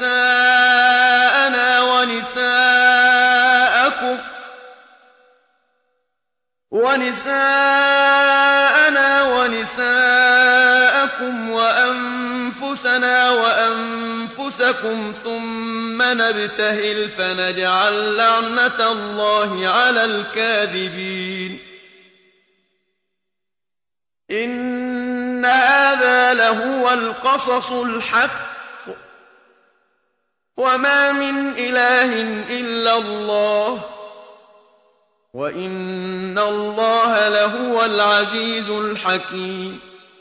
وَنِسَاءَنَا وَنِسَاءَكُمْ وَأَنفُسَنَا وَأَنفُسَكُمْ ثُمَّ نَبْتَهِلْ فَنَجْعَل لَّعْنَتَ اللَّهِ عَلَى الْكَاذِبِينَ إِنَّ هَٰذَا لَهُوَ الْقَصَصُ الْحَقُّ ۚ وَمَا مِنْ إِلَٰهٍ إِلَّا اللَّهُ ۚ وَإِنَّ اللَّهَ لَهُوَ الْعَزِيزُ الْحَكِيمُ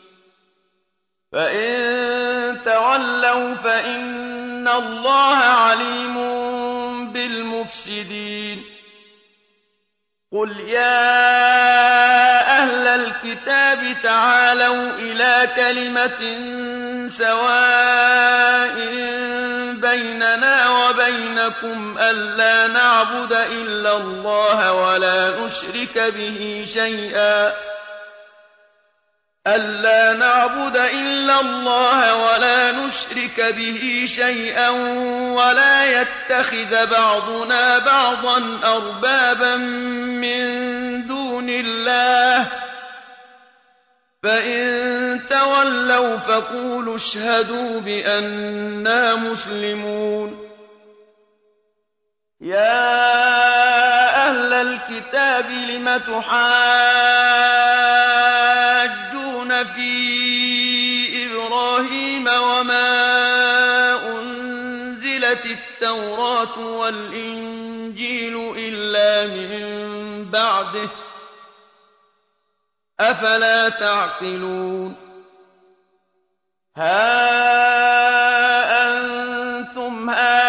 فَإِن تَوَلَّوْا فَإِنَّ اللَّهَ عَلِيمٌ بِالْمُفْسِدِينَ قُلْ يَا أَهْلَ الْكِتَابِ تَعَالَوْا إِلَىٰ كَلِمَةٍ سَوَاءٍ بَيْنَنَا وَبَيْنَكُمْ أَلَّا نَعْبُدَ إِلَّا اللَّهَ وَلَا نُشْرِكَ بِهِ شَيْئًا وَلَا يَتَّخِذَ بَعْضُنَا بَعْضًا أَرْبَابًا مِّن دُونِ اللَّهِ ۚ فَإِن تَوَلَّوْا فَقُولُوا اشْهَدُوا بِأَنَّا مُسْلِمُونَ يَا أَهْلَ الْكِتَابِ لِمَ تُحَاجُّونَ فِي إِبْرَاهِيمَ وَمَا أُنزِلَتِ التَّوْرَاةُ وَالْإِنجِيلُ إِلَّا مِن بَعْدِهِ ۚ أَفَلَا تَعْقِلُونَ هَا أَنتُمْ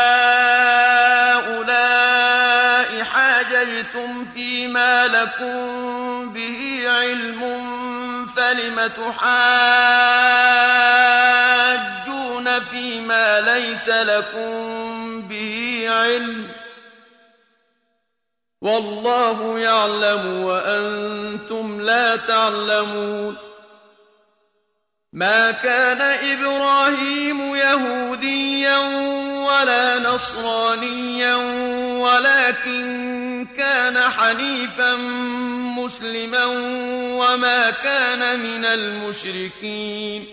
هَٰؤُلَاءِ حَاجَجْتُمْ فِيمَا لَكُم بِهِ عِلْمٌ فَلِمَ تُحَاجُّونَ فِيمَا لَيْسَ لَكُم بِهِ عِلْمٌ ۚ وَاللَّهُ يَعْلَمُ وَأَنتُمْ لَا تَعْلَمُونَ مَا كَانَ إِبْرَاهِيمُ يَهُودِيًّا وَلَا نَصْرَانِيًّا وَلَٰكِن كَانَ حَنِيفًا مُّسْلِمًا وَمَا كَانَ مِنَ الْمُشْرِكِينَ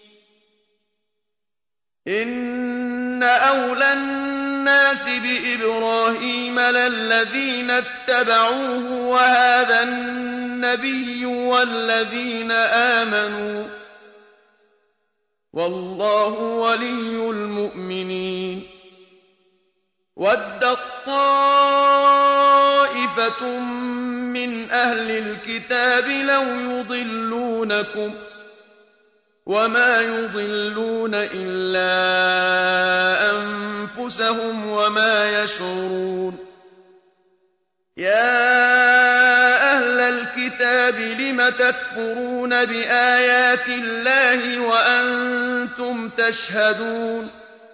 إِنَّ أَوْلَى النَّاسِ بِإِبْرَاهِيمَ لَلَّذِينَ اتَّبَعُوهُ وَهَٰذَا النَّبِيُّ وَالَّذِينَ آمَنُوا ۗ وَاللَّهُ وَلِيُّ الْمُؤْمِنِينَ وَدَّت طَّائِفَةٌ مِّنْ أَهْلِ الْكِتَابِ لَوْ يُضِلُّونَكُمْ وَمَا يُضِلُّونَ إِلَّا أَنفُسَهُمْ وَمَا يَشْعُرُونَ يَا أَهْلَ الْكِتَابِ لِمَ تَكْفُرُونَ بِآيَاتِ اللَّهِ وَأَنتُمْ تَشْهَدُونَ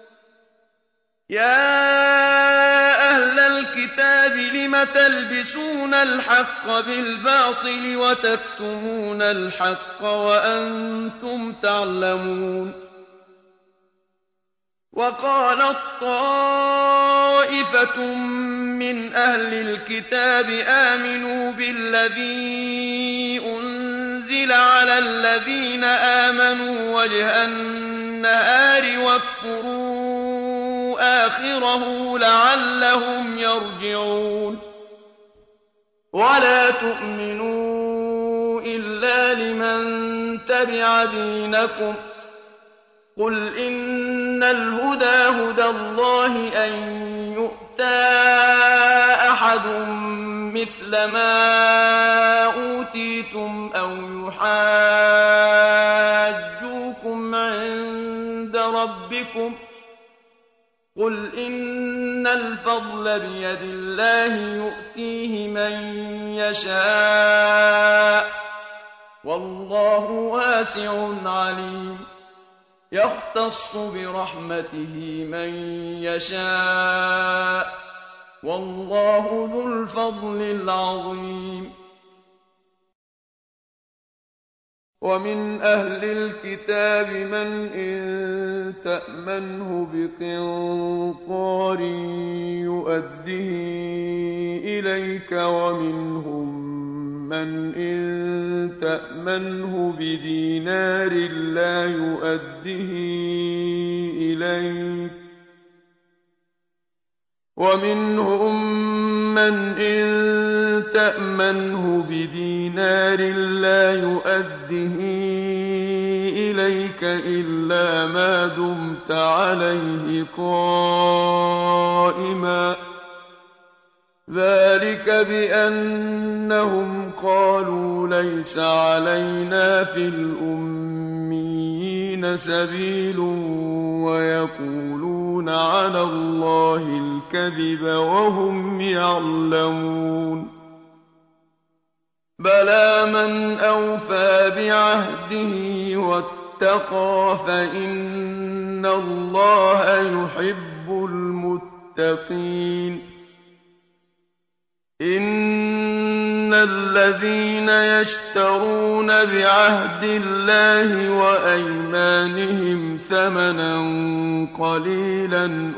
يَا أَهْلَ الْكِتَابِ لِمَ تَلْبِسُونَ الْحَقَّ بِالْبَاطِلِ وَتَكْتُمُونَ الْحَقَّ وَأَنتُمْ تَعْلَمُونَ وَقَالَت طَّائِفَةٌ مِّنْ أَهْلِ الْكِتَابِ آمِنُوا بِالَّذِي أُنزِلَ عَلَى الَّذِينَ آمَنُوا وَجْهَ النَّهَارِ وَاكْفُرُوا آخِرَهُ لَعَلَّهُمْ يَرْجِعُونَ وَلَا تُؤْمِنُوا إِلَّا لِمَن تَبِعَ دِينَكُمْ ۚ قُلْ إِنَّ الْهُدَىٰ هُدَى اللَّهِ أَن يُؤْتَىٰ أَحَدٌ مِّثْلَ مَا أُوتِيتُمْ أَوْ يُحَاجُّوكُمْ عِندَ رَبِّكُمْ ۗ قُلْ إِنَّ الْفَضْلَ بِيَدِ اللَّهِ يُؤْتِيهِ مَن يَشَاءُ ۗ وَاللَّهُ وَاسِعٌ عَلِيمٌ يَخْتَصُّ بِرَحْمَتِهِ مَن يَشَاءُ ۗ وَاللَّهُ ذُو الْفَضْلِ الْعَظِيمِ وَمِنْ أَهْلِ الْكِتَابِ مَنْ إِن تَأْمَنْهُ بِقِنطَارٍ يُؤَدِّهِ إِلَيْكَ وَمِنْهُم مَّنْ إِن تَأْمَنْهُ بِدِينَارٍ لَّا يُؤَدِّهِ إِلَيْكَ وَمِنْهُم مَّنْ إِن تَأْمَنْهُ بِدِينَارٍ لَّا يُؤَدِّهِ إِلَيْكَ إِلَّا مَا دُمْتَ عَلَيْهِ قَائِمًا ۗ ذَٰلِكَ بِأَنَّهُمْ قَالُوا لَيْسَ عَلَيْنَا فِي الْأُمِّيِّينَ سَبِيلٌ وَيَقُولُونَ عَلَى اللَّهِ الْكَذِبَ وَهُمْ يَعْلَمُونَ بَلَىٰ مَنْ أَوْفَىٰ بِعَهْدِهِ وَاتَّقَىٰ فَإِنَّ اللَّهَ يُحِبُّ الْمُتَّقِينَ إِنَّ الَّذِينَ يَشْتَرُونَ بِعَهْدِ اللَّهِ وَأَيْمَانِهِمْ ثَمَنًا قَلِيلًا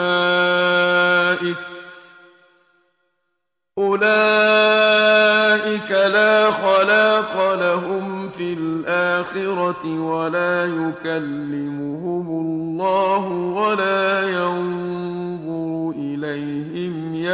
أُولَٰئِكَ لَا خَلَاقَ لَهُمْ فِي الْآخِرَةِ وَلَا يُكَلِّمُهُمُ اللَّهُ وَلَا يَنظُرُ إِلَيْهِمْ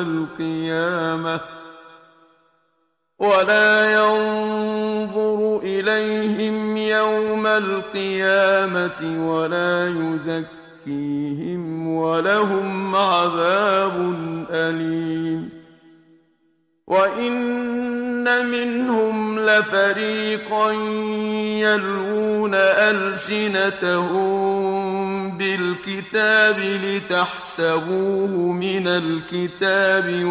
ينظر إليهم يوم القيامة ولا يزكيهم ولهم عذاب أليم وإن منهم لفريقا يلوون ألسنتهم بالكتاب لتحسبوه من الكتاب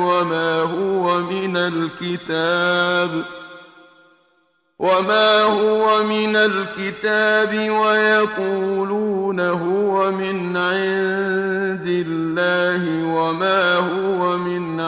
وما هو من الكتاب ويقولون هو من عند الله وما هو من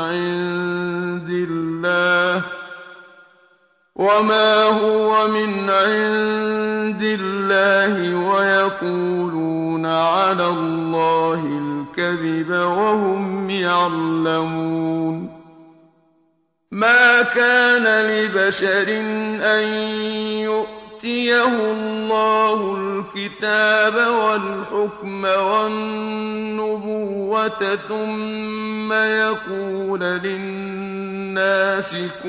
عند الله ويقولون على الله الكذب وهم يعلمون ما كان لبشر أن يؤتيه الله الكتاب والحكم والنبوة ثم يقول للناس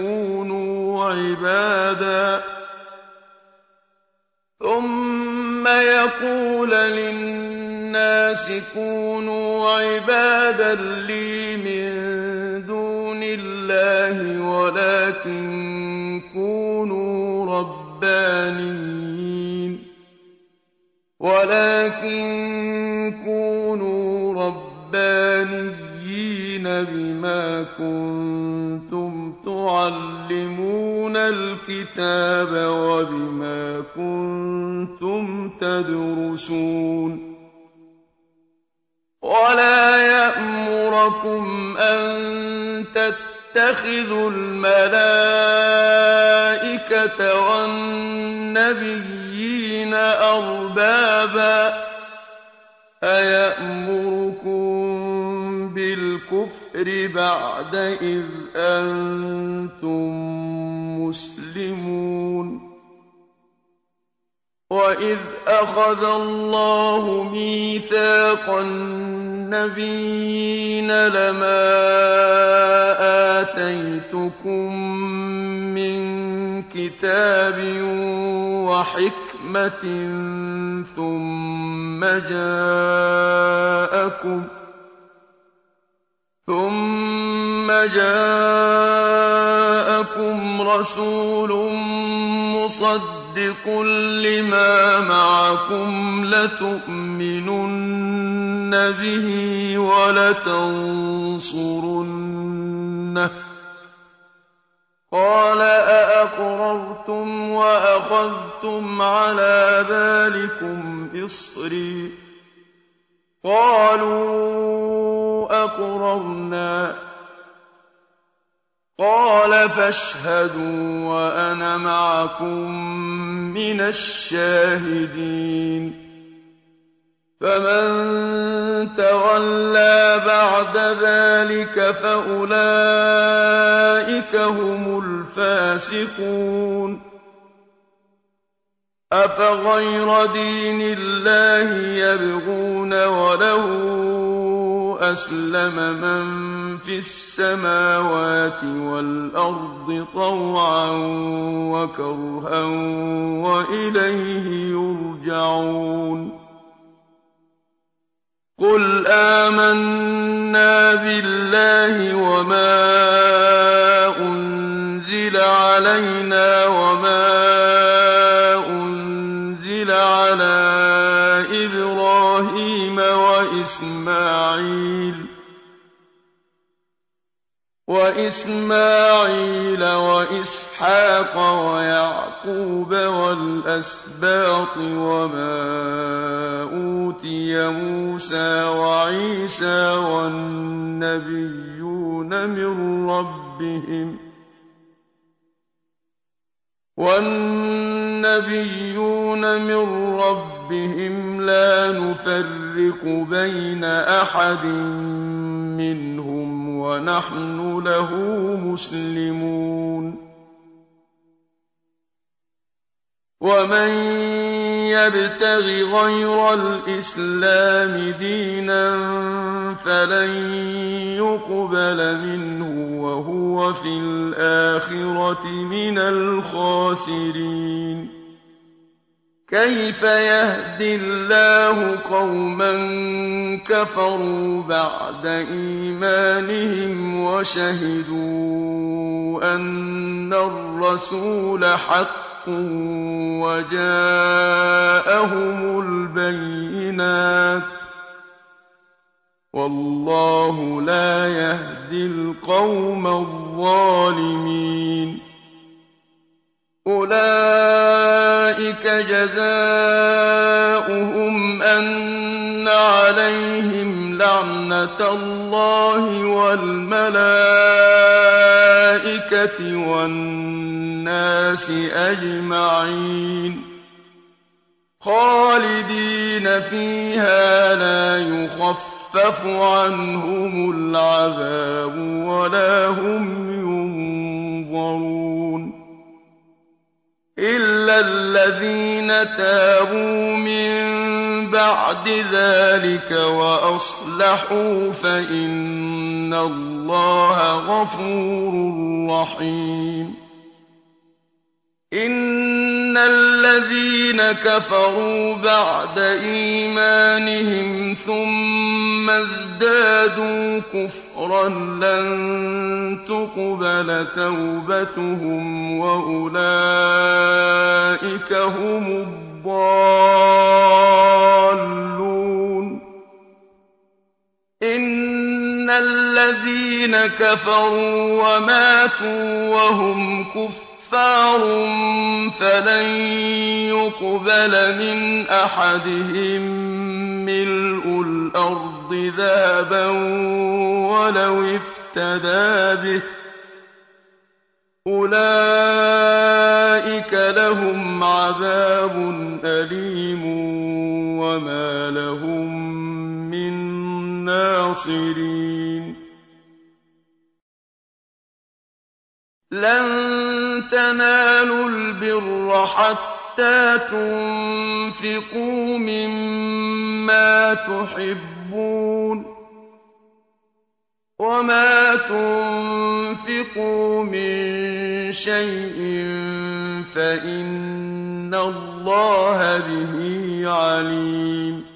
كونوا عبادا لي من دون الله ولكن كونوا ربانيين بما كنتم تعلمون الكتاب وبما كنتم تدرسون ولا يأمركم أن تتخذوا الملائكة والنبيين أربابا أيأمركم بالكفر بعد إذ أنتم مسلمون وإذ أخذ الله ميثاق النبيين لما آتيتكم من كتاب وحكمة ثم جاءكم رسول مصدق لما معكم لتؤمنن به ولتنصرنه قال أأقررتم وأخذتم على ذلكم إصري قالوا أقررنا قال فاشهدوا وأنا معكم من الشاهدين فمن تولى بعد ذلك فأولئك هم الفاسقون أفغير دين الله يبغون وله أسلم من في السماوات والأرض طوعا وكرها وإليه يرجعون قل آمنا بالله وما أنزل علينا وما أنزل على إبراهيم وإسماعيل وإسحاق ويعقوب والأسباط وما أوتي موسى وعيسى والنبيون من ربهم لا نفرق بين أحد منهم ونحن له مسلمون ومن يَبْتَغِ غَيْرَ الْإِسْلَامِ دِينًا فَلَن يُقْبَلَ مِنْهُ وَهُوَ فِي الْآخِرَةِ مِنَ الْخَاسِرِينَ كَيْفَ يَهْدِي اللَّهُ قَوْمًا كَفَرُوا بَعْدَ إِيمَانِهِمْ وَشَهِدُوا أَنَّ الرَّسُولَ حَقٌّ وَجَاءَهُمُ الْبَيِّنَاتُ ۚ وَاللَّهُ لَا يَهْدِي الْقَوْمَ الظَّالِمِينَ أُولَٰئِكَ جَزَاؤُهُمْ أَنَّ عَلَيْهِمْ لَعْنَةَ اللَّهِ وَالْمَلَائِكَةِ وَالنَّاسِ أَجْمَعِينَ خَالِدِينَ فِيهَا لَا يُخَفَّفُ عَنْهُمُ الْعَذَابُ وَلَا هُمْ يُنظَرُونَ إِلَّا الَّذِينَ تَابُوا مِن بَعْدِ ذَٰلِكَ وَأَصْلَحُوا فَإِنَّ اللَّهَ غَفُورٌ رَّحِيمٌ إِنَّ الَّذِينَ كَفَرُوا بَعْدَ إِيمَانِهِمْ ثُمَّ ازْدَادُوا كُفْرًا لَّن تُقْبَلَ تَوْبَتُهُمْ وَأُولَٰئِكَ هُمُ الضَّالُّونَ إِنَّ الَّذِينَ كَفَرُوا وَمَاتُوا وَهُمْ كُفَّارٌ فَلَن يُقْبَلَ مِنْ أَحَدِهِم مِّلْءُ الْأَرْضِ ذَهَبًا وَلَوِ افْتَدَىٰ بِهِ ۗ أُولَٰئِكَ لَهُمْ عَذَابٌ أَلِيمٌ وَمَا لَهُم مِّن نَّاصِرِينَ لَن تَنَالُوا الْبِرَّ حَتَّىٰ تُنفِقُوا مِمَّا تُحِبُّونَ ۚ وَمَا تُنفِقُوا مِن شَيْءٍ فَإِنَّ اللَّهَ بِهِ عَلِيمٌ